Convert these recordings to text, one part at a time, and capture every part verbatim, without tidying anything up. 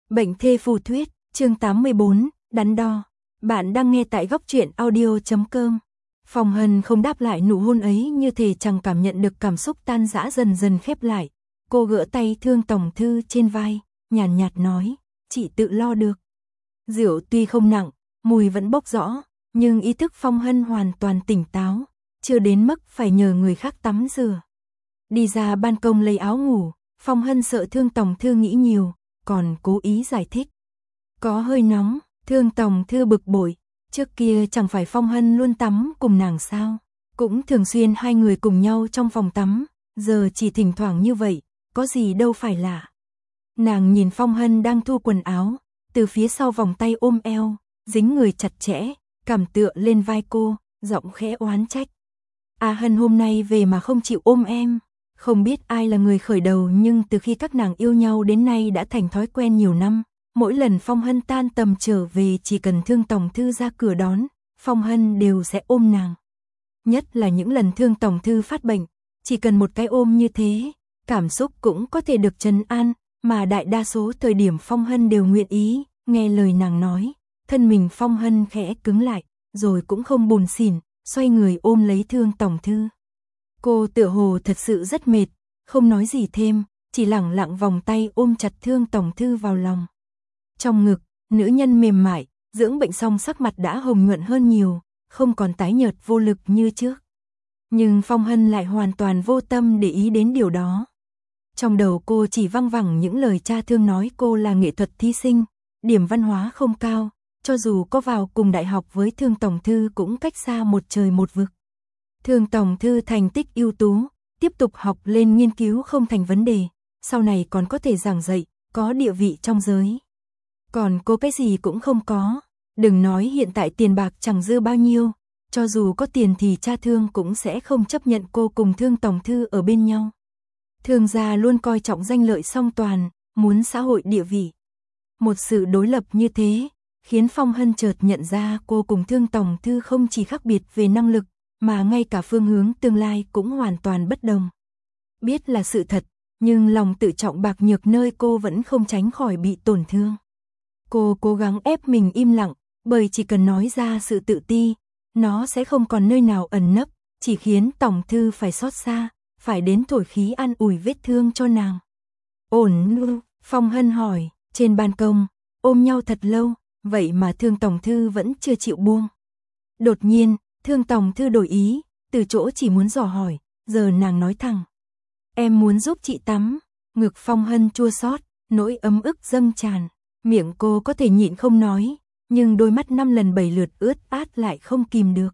Bệnh thê phù thuyết, chương tám mươi bốn, đắn đo. Bạn đang nghe tại góc truyện audio chấm com. Phong Hân không đáp lại nụ hôn ấy, như thể chẳng cảm nhận được cảm xúc tan rã dần dần khép lại. Cô gỡ tay Thương Tổng Thư trên vai, nhàn nhạt, nhạt nói, chị tự lo được. Rượu tuy không nặng, mùi vẫn bốc rõ, nhưng ý thức Phong Hân hoàn toàn tỉnh táo, chưa đến mức phải nhờ người khác tắm rửa. Đi ra ban công lấy áo ngủ, Phong Hân sợ Thương Tổng Thư nghĩ nhiều, còn cố ý giải thích. Có hơi nóng, Thương Tổng Thư bực bội, trước kia chẳng phải Phong Hân luôn tắm cùng nàng sao, cũng thường xuyên hai người cùng nhau trong phòng tắm, giờ chỉ thỉnh thoảng như vậy, có gì đâu phải lạ. Nàng nhìn Phong Hân đang thu quần áo, từ phía sau vòng tay ôm eo, dính người chặt chẽ, cảm tựa lên vai cô, giọng khẽ oán trách. A Hân hôm nay về mà không chịu ôm em. Không biết ai là người khởi đầu, nhưng từ khi các nàng yêu nhau đến nay đã thành thói quen nhiều năm. Mỗi lần Phong Hân tan tầm trở về, chỉ cần Thương Tổng Thư ra cửa đón, Phong Hân đều sẽ ôm nàng. Nhất là những lần Thương Tổng Thư phát bệnh, chỉ cần một cái ôm như thế, cảm xúc cũng có thể được trấn an, mà đại đa số thời điểm Phong Hân đều nguyện ý, nghe lời nàng nói. Thân mình Phong Hân khẽ cứng lại, rồi cũng không buồn xỉn, xoay người ôm lấy Thương Tổng Thư. Cô tựa hồ thật sự rất mệt, không nói gì thêm, chỉ lẳng lặng vòng tay ôm chặt Thương Tổng Thư vào lòng. Trong ngực, nữ nhân mềm mại, dưỡng bệnh xong sắc mặt đã hồng nhuận hơn nhiều, không còn tái nhợt vô lực như trước. Nhưng Phong Hân lại hoàn toàn vô tâm để ý đến điều đó. Trong đầu cô chỉ văng vẳng những lời cha Thương nói cô là nghệ thuật thí sinh, điểm văn hóa không cao, cho dù có vào cùng đại học với Thương Tổng Thư cũng cách xa một trời một vực. Thương Tổng Thư thành tích ưu tú, tiếp tục học lên nghiên cứu không thành vấn đề, sau này còn có thể giảng dạy, có địa vị trong giới. Còn cô cái gì cũng không có, đừng nói hiện tại tiền bạc chẳng dư bao nhiêu, cho dù có tiền thì cha Thương cũng sẽ không chấp nhận cô cùng Thương Tổng Thư ở bên nhau. Thương gia luôn coi trọng danh lợi song toàn, muốn xã hội địa vị. Một sự đối lập như thế, khiến Phong Hân chợt nhận ra cô cùng Thương Tổng Thư không chỉ khác biệt về năng lực, mà ngay cả phương hướng tương lai cũng hoàn toàn bất đồng. Biết là sự thật, nhưng lòng tự trọng bạc nhược nơi cô vẫn không tránh khỏi bị tổn thương. Cô cố gắng ép mình im lặng, bởi chỉ cần nói ra sự tự ti, nó sẽ không còn nơi nào ẩn nấp, chỉ khiến Tổng Thư phải xót xa, phải đến thổi khí an ủi vết thương cho nàng. Ổn luôn, Phong Hân hỏi, trên ban công, ôm nhau thật lâu, vậy mà Thương Tổng Thư vẫn chưa chịu buông. Đột nhiên, Thương Tổng Thư đổi ý, từ chỗ chỉ muốn dò hỏi, giờ nàng nói thẳng. Em muốn giúp chị tắm. Ngực Phong Hân chua xót, nỗi ấm ức dâng tràn. Miệng cô có thể nhịn không nói, nhưng đôi mắt năm lần bảy lượt ướt át lại không kìm được.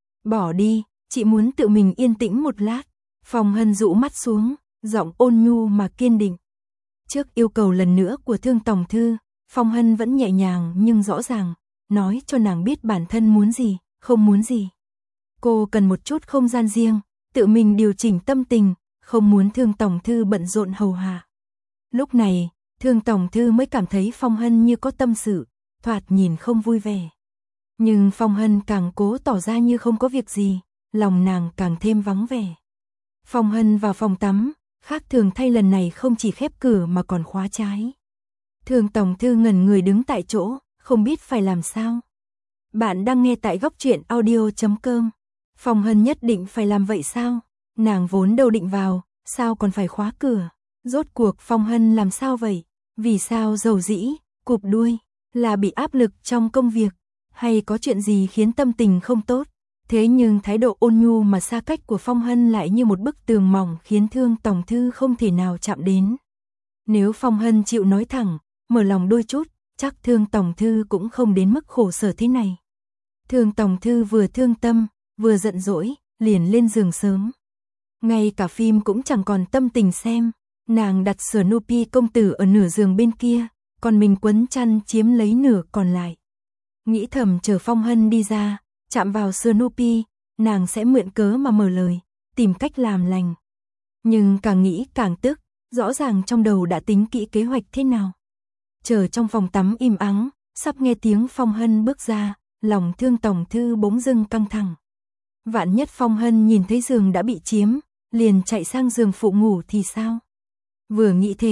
Bỏ đi, chị muốn tự mình yên tĩnh một lát. Phong Hân rũ mắt xuống, giọng ôn nhu mà kiên định. Trước yêu cầu lần nữa của Thương Tổng Thư, Phong Hân vẫn nhẹ nhàng nhưng rõ ràng, nói cho nàng biết bản thân muốn gì, không muốn gì. Cô cần một chút không gian riêng, tự mình điều chỉnh tâm tình, không muốn Thương Tổng Thư bận rộn hầu hạ. Lúc này, Thương Tổng Thư mới cảm thấy Phong Hân như có tâm sự, thoạt nhìn không vui vẻ. Nhưng Phong Hân càng cố tỏ ra như không có việc gì, lòng nàng càng thêm vắng vẻ. Phong Hân vào phòng tắm, khác thường thay lần này không chỉ khép cửa mà còn khóa trái. Thương Tổng Thư ngẩn người đứng tại chỗ, không biết phải làm sao. Bạn đang nghe tại góc truyện audio chấm com. Phong Hân nhất định phải làm vậy sao? Nàng vốn đâu định vào, sao còn phải khóa cửa? Rốt cuộc Phong Hân làm sao vậy? Vì sao dầu dĩ, cụp đuôi? Là bị áp lực trong công việc? Hay có chuyện gì khiến tâm tình không tốt? Thế nhưng thái độ ôn nhu mà xa cách của Phong Hân lại như một bức tường mỏng khiến Thương Tổng Thư không thể nào chạm đến. Nếu Phong Hân chịu nói thẳng, mở lòng đôi chút, chắc Thương Tổng Thư cũng không đến mức khổ sở thế này. Thương Tổng Thư vừa thương tâm, vừa giận dỗi, liền lên giường sớm. Ngay cả phim cũng chẳng còn tâm tình xem, nàng đặt Snoopy công tử ở nửa giường bên kia, còn mình quấn chăn chiếm lấy nửa còn lại. Nghĩ thầm chờ Phong Hân đi ra, chạm vào Snoopy, nàng sẽ mượn cớ mà mở lời, tìm cách làm lành. Nhưng càng nghĩ càng tức, rõ ràng trong đầu đã tính kỹ kế hoạch thế nào. Chờ trong phòng tắm im ắng, sắp nghe tiếng Phong Hân bước ra, lòng Thương Tổng Thư bỗng dưng căng thẳng. Vạn nhất Phong Hân nhìn thấy giường đã bị chiếm, liền chạy sang giường phụ ngủ thì sao? Vừa nghĩ thế,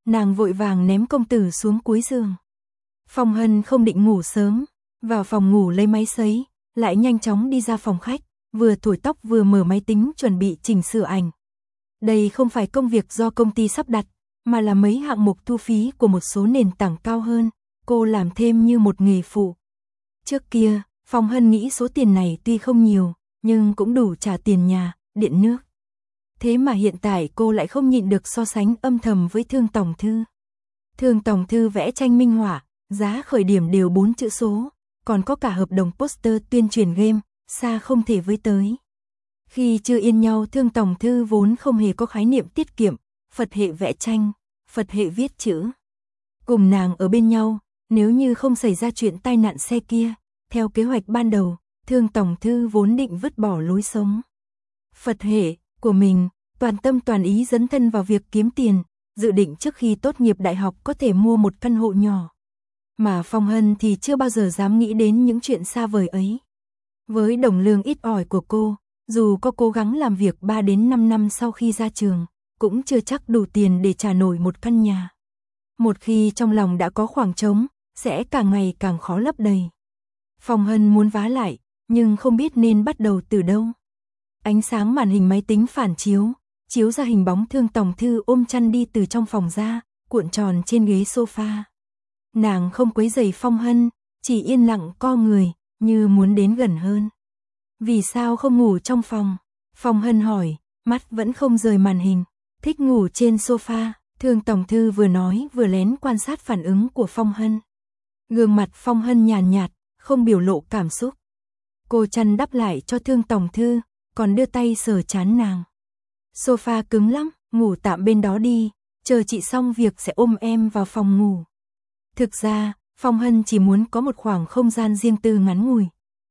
nàng vội vàng ném công tử xuống cuối giường. Phong Hân không định ngủ sớm, vào phòng ngủ lấy máy sấy, lại nhanh chóng đi ra phòng khách, vừa thổi tóc vừa mở máy tính chuẩn bị chỉnh sửa ảnh. Đây không phải công việc do công ty sắp đặt, mà là mấy hạng mục thu phí của một số nền tảng cao hơn, cô làm thêm như một nghề phụ. Trước kia, Phong Hân nghĩ số tiền này tuy không nhiều, nhưng cũng đủ trả tiền nhà, điện nước. Thế mà hiện tại cô lại không nhịn được so sánh âm thầm với Thương Tổng Thư. Thương Tổng Thư vẽ tranh minh họa, giá khởi điểm đều bốn chữ số, còn có cả hợp đồng poster tuyên truyền game, xa không thể với tới. Khi chưa yên nhau, Thương Tổng Thư vốn không hề có khái niệm tiết kiệm, Phật hệ vẽ tranh, Phật hệ viết chữ. Cùng nàng ở bên nhau, nếu như không xảy ra chuyện tai nạn xe kia, theo kế hoạch ban đầu, Thương Tổng Thư vốn định vứt bỏ lối sống Phật hệ của mình, toàn tâm toàn ý dấn thân vào việc kiếm tiền, dự định trước khi tốt nghiệp đại học có thể mua một căn hộ nhỏ. Mà Phong Hân thì chưa bao giờ dám nghĩ đến những chuyện xa vời ấy. Với đồng lương ít ỏi của cô, dù có cố gắng làm việc ba đến năm năm sau khi ra trường, cũng chưa chắc đủ tiền để trả nổi một căn nhà. Một khi trong lòng đã có khoảng trống, sẽ càng ngày càng khó lấp đầy. Phong Hân muốn vá lại, nhưng không biết nên bắt đầu từ đâu. Ánh sáng màn hình máy tính phản chiếu, chiếu ra hình bóng Thương Tổng Thư ôm chăn đi từ trong phòng ra, cuộn tròn trên ghế sofa. Nàng không quấy rầy Phong Hân, chỉ yên lặng co người, như muốn đến gần hơn. Vì sao không ngủ trong phòng? Phong Hân hỏi, mắt vẫn không rời màn hình, thích ngủ trên sofa. Thương Tổng Thư vừa nói vừa lén quan sát phản ứng của Phong Hân. Gương mặt Phong Hân nhàn nhạt, không biểu lộ cảm xúc. Cô chăn đắp lại cho Thương Tổng Thư, còn đưa tay sờ trán nàng. Sofa cứng lắm, ngủ tạm bên đó đi, chờ chị xong việc sẽ ôm em vào phòng ngủ. Thực ra, Phong Hân chỉ muốn có một khoảng không gian riêng tư ngắn ngủi.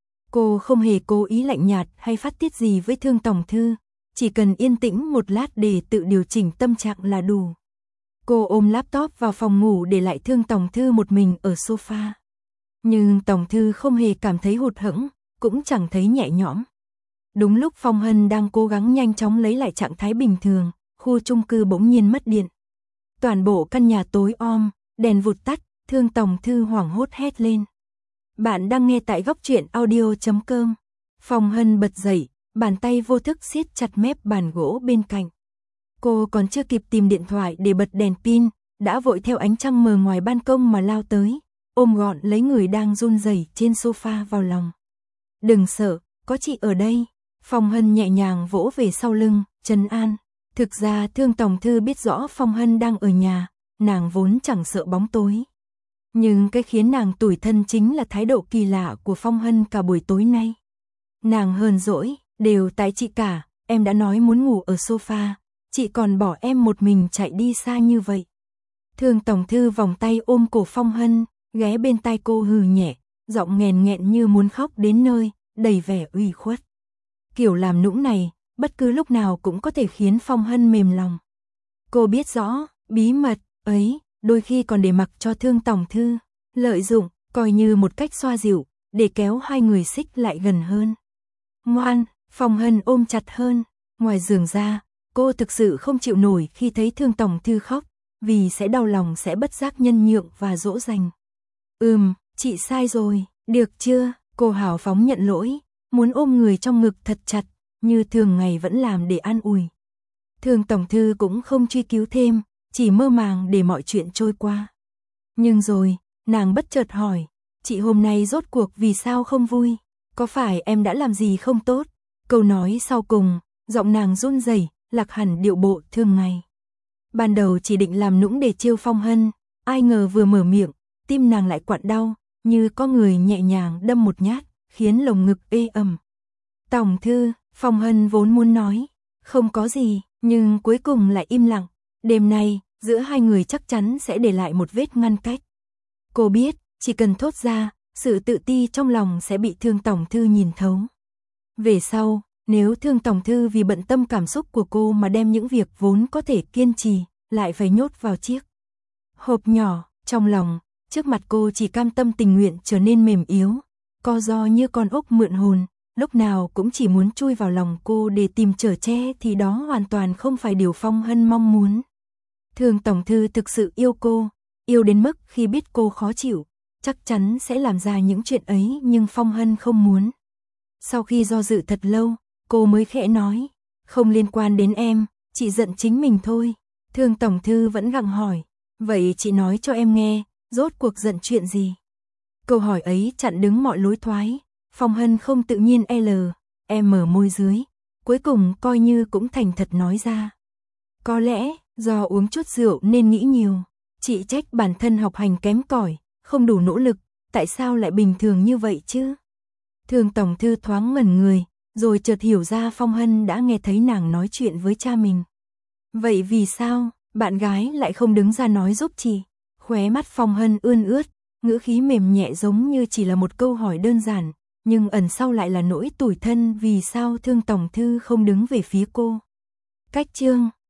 Cô không hề cố ý lạnh nhạt hay phát tiết gì với Thương Tổng Thư, chỉ cần yên tĩnh một lát để tự điều chỉnh tâm trạng là đủ. Cô ôm laptop vào phòng ngủ để lại Thương Tổng Thư một mình ở sofa. Nhưng Tổng Thư không hề cảm thấy hụt hẫng, cũng chẳng thấy nhẹ nhõm. Đúng lúc Phong Hân đang cố gắng nhanh chóng lấy lại trạng thái bình thường, khu chung cư bỗng nhiên mất điện. Toàn bộ căn nhà tối om, đèn vụt tắt, Thương Tổng Thư hoảng hốt hét lên. Bạn đang nghe tại góc truyện audio chấm com. Phong Hân bật dậy, bàn tay vô thức siết chặt mép bàn gỗ bên cạnh. Cô còn chưa kịp tìm điện thoại để bật đèn pin, đã vội theo ánh trăng mờ ngoài ban công mà lao tới, ôm gọn lấy người đang run rẩy trên sofa vào lòng. Đừng sợ, có chị ở đây. Phong Hân nhẹ nhàng vỗ về sau lưng, trấn an. Thực ra Thương Tổng Thư biết rõ Phong Hân đang ở nhà, nàng vốn chẳng sợ bóng tối. Nhưng cái khiến nàng tủi thân chính là thái độ kỳ lạ của Phong Hân cả buổi tối nay. Nàng hờn dỗi, đều tại chị cả, em đã nói muốn ngủ ở sofa, chị còn bỏ em một mình chạy đi xa như vậy. Thương Tổng Thư vòng tay ôm cổ Phong Hân, ghé bên tai cô hừ nhẹ, giọng nghẹn nghẹn như muốn khóc đến nơi, đầy vẻ ủy khuất. Kiểu làm nũng này, bất cứ lúc nào cũng có thể khiến Phong Hân mềm lòng. Cô biết rõ, bí mật ấy, đôi khi còn để mặc cho Thương Tổng Thư lợi dụng, coi như một cách xoa dịu, để kéo hai người xích lại gần hơn. Ngoan, Phong Hân ôm chặt hơn. Ngoài giường ra, cô thực sự không chịu nổi khi thấy Thương Tổng Thư khóc, vì sẽ đau lòng sẽ bất giác nhân nhượng và dỗ dành. Ừm, chị sai rồi, được chưa? Cô hào phóng nhận lỗi, muốn ôm người trong ngực thật chặt, như thường ngày vẫn làm để an ủi. Thương Tổng Thư cũng không truy cứu thêm, chỉ mơ màng để mọi chuyện trôi qua. Nhưng rồi, nàng bất chợt hỏi, chị hôm nay rốt cuộc vì sao không vui? Có phải em đã làm gì không tốt? Câu nói sau cùng, giọng nàng run rẩy, lạc hẳn điệu bộ thường ngày. Ban đầu chỉ định làm nũng để trêu Phong Hân, ai ngờ vừa mở miệng, tim nàng lại quặn đau, như có người nhẹ nhàng đâm một nhát, khiến lồng ngực ê ẩm. Tổng Thư, Phong Hân vốn muốn nói, không có gì, nhưng cuối cùng lại im lặng. Đêm nay, giữa hai người chắc chắn sẽ để lại một vết ngăn cách. Cô biết, chỉ cần thốt ra, sự tự ti trong lòng sẽ bị Thương Tổng Thư nhìn thấu. Về sau, nếu Thương Tổng Thư vì bận tâm cảm xúc của cô mà đem những việc vốn có thể kiên trì, lại phải nhốt vào chiếc hộp nhỏ, trong lòng, trước mặt cô chỉ cam tâm tình nguyện trở nên mềm yếu, co ro như con ốc mượn hồn, lúc nào cũng chỉ muốn chui vào lòng cô để tìm chở che thì đó hoàn toàn không phải điều Phong Hân mong muốn. Thương tổng thư thực sự yêu cô, yêu đến mức khi biết cô khó chịu, chắc chắn sẽ làm ra những chuyện ấy, nhưng Phong Hân không muốn. Sau khi do dự thật lâu, cô mới khẽ nói, không liên quan đến em, chị giận chính mình thôi. Thương tổng thư vẫn gặng hỏi, vậy chị nói cho em nghe, rốt cuộc giận chuyện gì? Câu hỏi ấy chặn đứng mọi lối thoái, Phong Hân không tự nhiên L, em mở môi dưới, cuối cùng coi như cũng thành thật nói ra. Có lẽ, do uống chút rượu nên nghĩ nhiều, chị trách bản thân học hành kém cỏi, không đủ nỗ lực, tại sao lại bình thường như vậy chứ? Thương tổng thư thoáng ngẩn người, rồi chợt hiểu ra Phong Hân đã nghe thấy nàng nói chuyện với cha mình. Vậy vì sao, bạn gái lại không đứng ra nói giúp chị? Khóe mắt Phong Hân ươn ướt, ngữ khí mềm nhẹ giống như chỉ là một câu hỏi đơn giản, nhưng ẩn sau lại là nỗi tủi thân vì sao Thương tổng thư không đứng về phía cô. Cách chương